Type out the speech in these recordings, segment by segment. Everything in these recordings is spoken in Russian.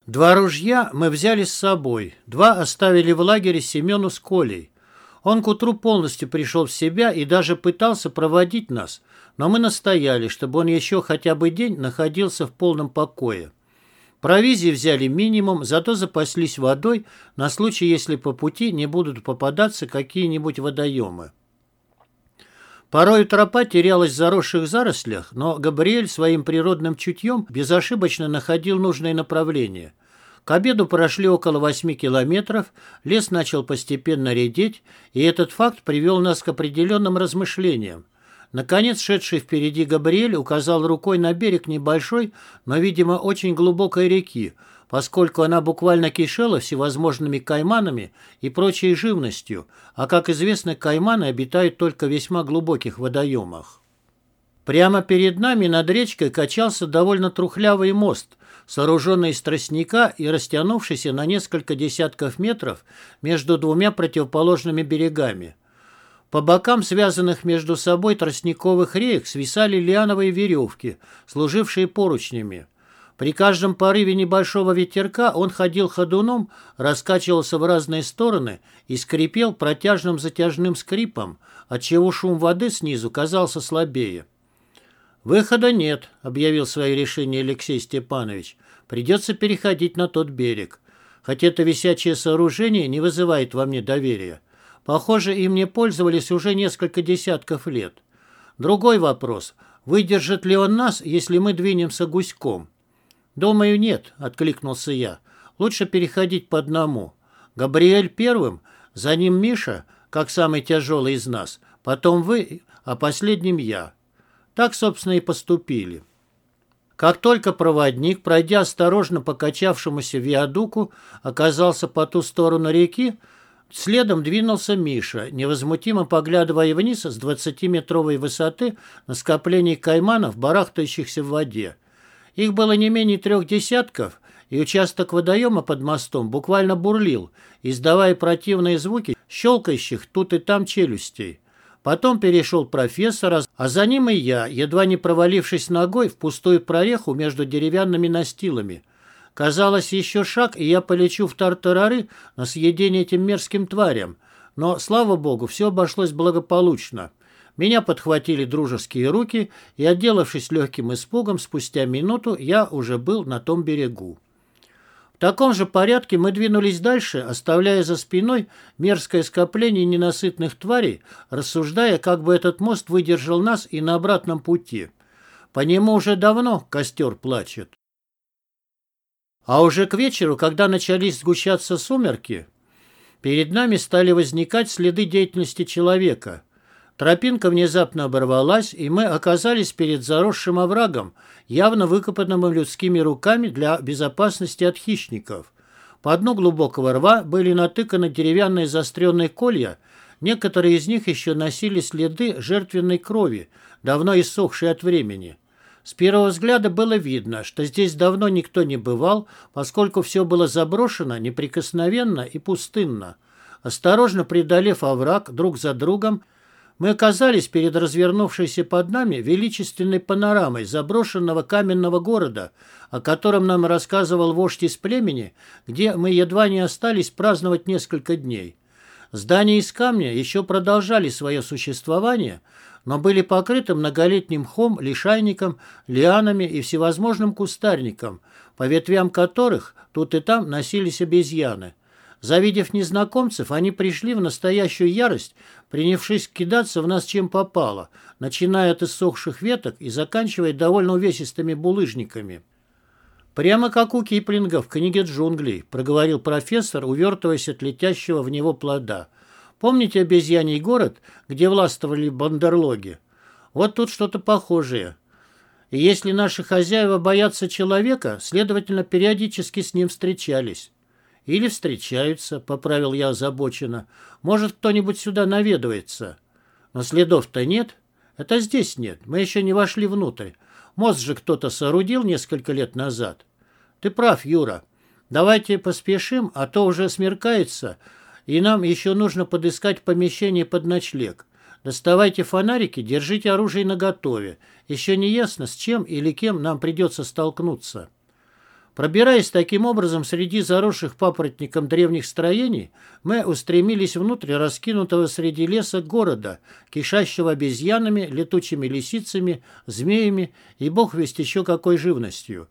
2 ружья мы взяли с собой, 2 оставили в лагере Семену с Колей. Он к утру полностью пришел в себя и даже пытался проводить нас, но мы настояли, чтобы он еще хотя бы день находился в полном покое. Провизии взяли минимум, зато запаслись водой на случай, если по пути не будут попадаться какие-нибудь водоемы. Порою тропа терялась в заросших зарослях, но Габриэль своим природным чутьем безошибочно находил нужное направление. К обеду прошли около 8 километров, лес начал постепенно редеть, и этот факт привел нас к определенным размышлениям. Наконец, шедший впереди Габриэль указал рукой на берег небольшой, но, видимо, очень глубокой реки, поскольку она буквально кишела всевозможными кайманами и прочей живностью, а, как известно, кайманы обитают только в весьма глубоких водоемах. Прямо перед нами над речкой качался довольно трухлявый мост, сооруженный из тростника и растянувшийся на несколько десятков метров между двумя противоположными берегами. По бокам связанных между собой тростниковых реек свисали лиановые веревки, служившие поручнями. При каждом порыве небольшого ветерка он ходил ходуном, раскачивался в разные стороны и скрипел протяжным затяжным скрипом, отчего шум воды снизу казался слабее. «Выхода нет», — объявил свое решение Алексей Степанович. «Придется переходить на тот берег. Хоть это висячее сооружение не вызывает во мне доверия. Похоже, им не пользовались уже несколько десятков лет. Другой вопрос. Выдержит ли он нас, если мы двинемся гуськом?» «Думаю, нет», — откликнулся я. «Лучше переходить по одному. Габриэль первым, за ним Миша, как самый тяжелый из нас, потом вы, а последним я». Так, собственно, и поступили. Как только проводник, пройдя осторожно по качавшемуся виадуку, оказался по ту сторону реки, следом двинулся Миша, невозмутимо поглядывая вниз с 20-метровой высоты на скопление кайманов, барахтающихся в воде. Их было не менее 3 десятков, и участок водоема под мостом буквально бурлил, издавая противные звуки щелкающих тут и там челюстей. Потом перешел профессор, а за ним и я, едва не провалившись ногой в пустую прореху между деревянными настилами. Казалось, еще шаг, и я полечу в тартарары на съедение этим мерзким тварям. Но, слава богу, все обошлось благополучно. Меня подхватили дружеские руки, и, отделавшись легким испугом, спустя минуту я уже был на том берегу. В таком же порядке мы двинулись дальше, оставляя за спиной мерзкое скопление ненасытных тварей, рассуждая, как бы этот мост выдержал нас и на обратном пути. По нему уже давно костер плачет. А уже к вечеру, когда начались сгущаться сумерки, перед нами стали возникать следы деятельности человека. Тропинка внезапно оборвалась, и мы оказались перед заросшим оврагом, явно выкопанным людскими руками для безопасности от хищников. По дну глубокого рва были натыканы деревянные заостренные колья, некоторые из них еще носили следы жертвенной крови, давно иссохшей от времени. С первого взгляда было видно, что здесь давно никто не бывал, поскольку все было заброшено, неприкосновенно и пустынно. Осторожно преодолев овраг друг за другом, мы оказались перед развернувшейся под нами величественной панорамой заброшенного каменного города, о котором нам рассказывал вождь из племени, где мы едва не остались праздновать несколько дней. Здания из камня еще продолжали свое существование, но были покрыты многолетним мхом, лишайником, лианами и всевозможным кустарником, по ветвям которых тут и там носились обезьяны. Завидев незнакомцев, они пришли в настоящую ярость, принявшись кидаться в нас чем попало, начиная от иссохших веток и заканчивая довольно увесистыми булыжниками. «Прямо как у Киплинга в книге «Джунглей», — проговорил профессор, увертываясь от летящего в него плода. «Помните обезьяний город, где властвовали бандерлоги? Вот тут что-то похожее. И если наши хозяева боятся человека, следовательно, периодически с ним встречались». «Или встречаются», — поправил я озабоченно. «Может, кто-нибудь сюда наведывается?» «Но следов-то нет. Это здесь нет. Мы еще не вошли внутрь. Мост же кто-то соорудил несколько лет назад». «Ты прав, Юра. Давайте поспешим, а то уже смеркается, и нам еще нужно подыскать помещение под ночлег. Доставайте фонарики, держите оружие наготове. Еще не ясно, с чем или кем нам придется столкнуться». Пробираясь таким образом среди заросших папоротником древних строений, мы устремились внутрь раскинутого среди леса города, кишащего обезьянами, летучими лисицами, змеями и бог весть еще какой живностью.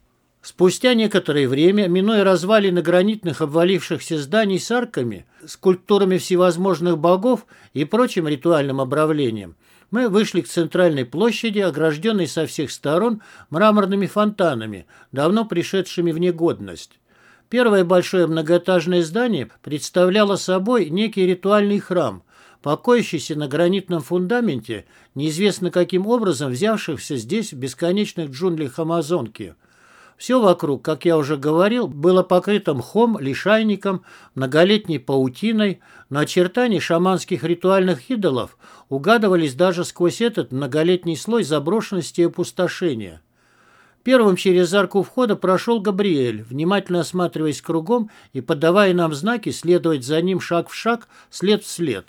Спустя некоторое время, минуя развалины гранитных обвалившихся зданий с арками, скульптурами всевозможных богов и прочим ритуальным обравлением, мы вышли к центральной площади, огражденной со всех сторон мраморными фонтанами, давно пришедшими в негодность. Первое большое многоэтажное здание представляло собой некий ритуальный храм, покоящийся на гранитном фундаменте, неизвестно каким образом взявшихся здесь в бесконечных джунглях Амазонки. Все вокруг, как я уже говорил, было покрыто мхом, лишайником, многолетней паутиной, но очертания шаманских ритуальных идолов угадывались даже сквозь этот многолетний слой заброшенности и опустошения. Первым через арку входа прошел Габриэль, внимательно осматриваясь кругом и подавая нам знаки следовать за ним шаг в шаг, след в след.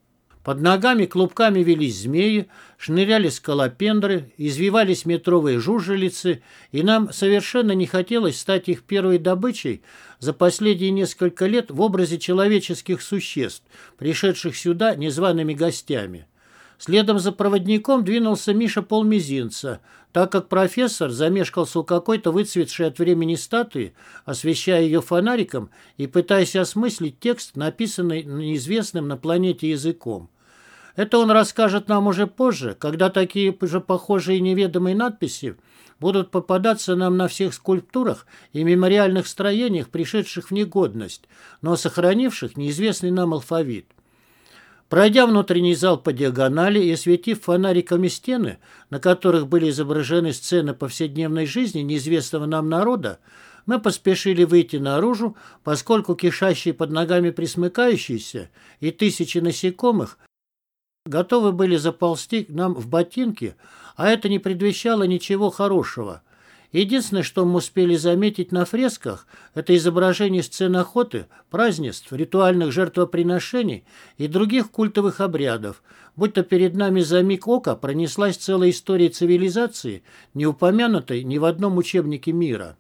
Под ногами клубками велись змеи, шныряли скалопендры, извивались метровые жужелицы, и нам совершенно не хотелось стать их первой добычей за последние несколько лет в образе человеческих существ, пришедших сюда незваными гостями. Следом за проводником двинулся Миша Полмизинца, так как профессор замешкался у какой-то выцветшей от времени статуи, освещая ее фонариком и пытаясь осмыслить текст, написанный неизвестным на планете языком. Это он расскажет нам уже позже, когда такие же похожие неведомые надписи будут попадаться нам на всех скульптурах и мемориальных строениях, пришедших в негодность, но сохранивших неизвестный нам алфавит. Пройдя внутренний зал по диагонали и осветив фонариками стены, на которых были изображены сцены повседневной жизни неизвестного нам народа, мы поспешили выйти наружу, поскольку кишащие под ногами присмыкающиеся и тысячи насекомых готовы были заползти к нам в ботинки, а это не предвещало ничего хорошего. Единственное, что мы успели заметить на фресках, это изображение сцен охоты, празднеств, ритуальных жертвоприношений и других культовых обрядов, будто перед нами за миг ока пронеслась целая история цивилизации, не упомянутой ни в одном учебнике мира.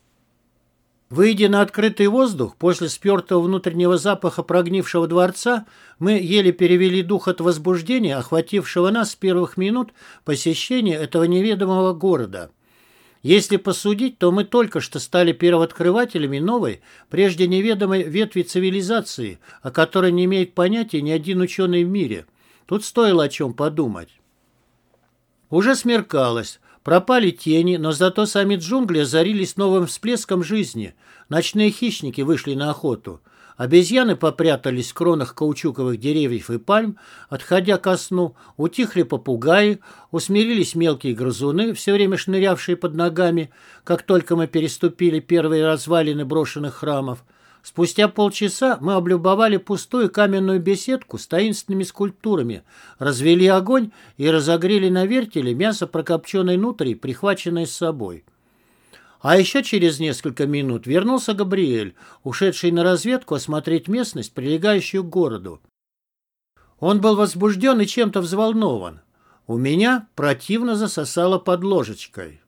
Выйдя на открытый воздух, после спертого внутреннего запаха прогнившего дворца, мы еле перевели дух от возбуждения, охватившего нас с первых минут посещения этого неведомого города. Если посудить, то мы только что стали первооткрывателями новой, прежде неведомой ветви цивилизации, о которой не имеет понятия ни один ученый в мире. Тут стоило о чем подумать. Уже смеркалось, пропали тени, но зато сами джунгли озарились новым всплеском жизни. Ночные хищники вышли на охоту. Обезьяны попрятались в кронах каучуковых деревьев и пальм, отходя ко сну, утихли попугаи, усмирились мелкие грызуны, все время шнырявшие под ногами, как только мы переступили первые развалины брошенных храмов. Спустя полчаса мы облюбовали пустую каменную беседку с таинственными скульптурами, развели огонь и разогрели на вертеле мясо прокопченой нутрии, прихваченное с собой. А еще через несколько минут вернулся Габриэль, ушедший на разведку осмотреть местность, прилегающую к городу. Он был возбужден и чем-то взволнован. У меня противно засосало под ложечкой.